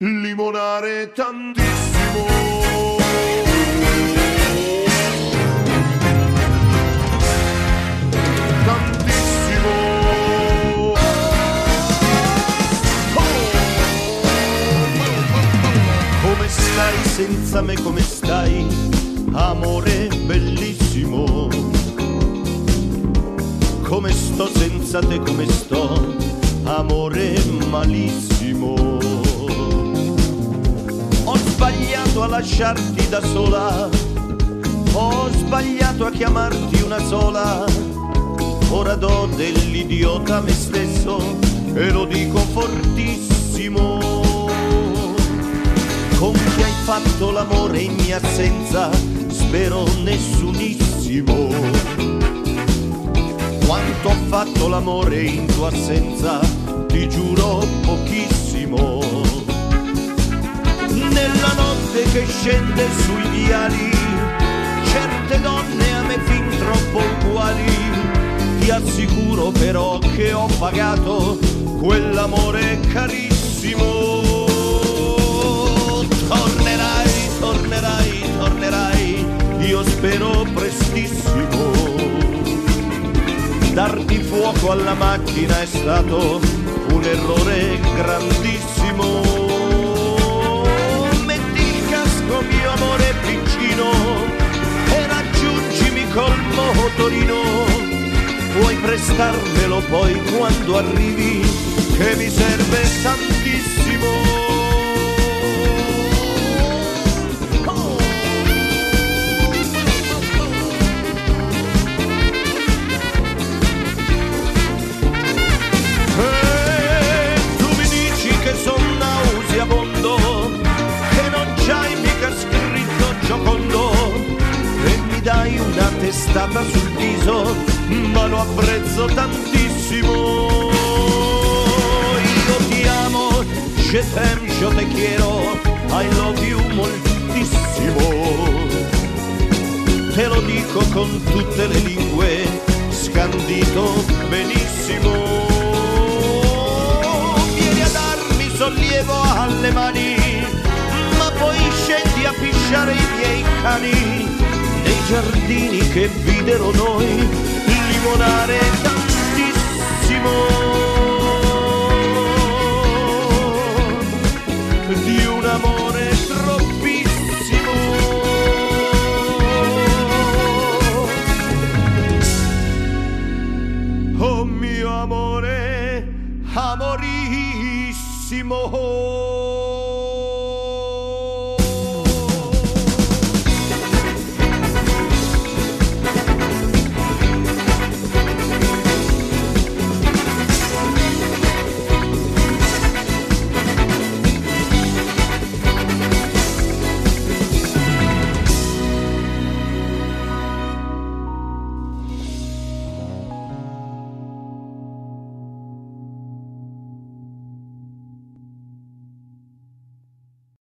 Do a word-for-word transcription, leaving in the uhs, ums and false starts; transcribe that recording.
limonare tantissimo. Tantissimo. Oh. Come stai senza me, come stai, amore bellissimo? Come sto senza te, come sto, amore malissimo. Ho sbagliato a lasciarti da sola, ho sbagliato a chiamarti una sola. Ora do dell'idiota a me stesso e lo dico fortissimo. Con chi hai fatto l'amore in mia assenza, spero nessunissimo. Quanto ho fatto l'amore in tua assenza, ti giuro pochissimo. Nella notte che scende sui viali, certe donne a me fin troppo uguali. Ti assicuro però che ho pagato quell'amore carissimo. Tornerai, tornerai, tornerai, io spero prestissimo. Darti fuoco alla macchina è stato un errore grandissimo. Metti il casco, mio amore piccino, e raggiungimi col motorino. Puoi prestarmelo poi quando arrivi, che mi serve tantissimo. Che non c'hai mica scritto giocondo e mi dai una testata sul viso, ma lo apprezzo tantissimo. Io ti amo, je t'aime, je te quiero, I love you moltissimo. Te lo dico con tutte le lingue, scandito benissimo. Sollievo alle mani, ma poi scendi a pisciare i miei cani nei giardini che videro noi limonare tantissimo. Di un amore troppissimo. Oh mio amore, amorissimo.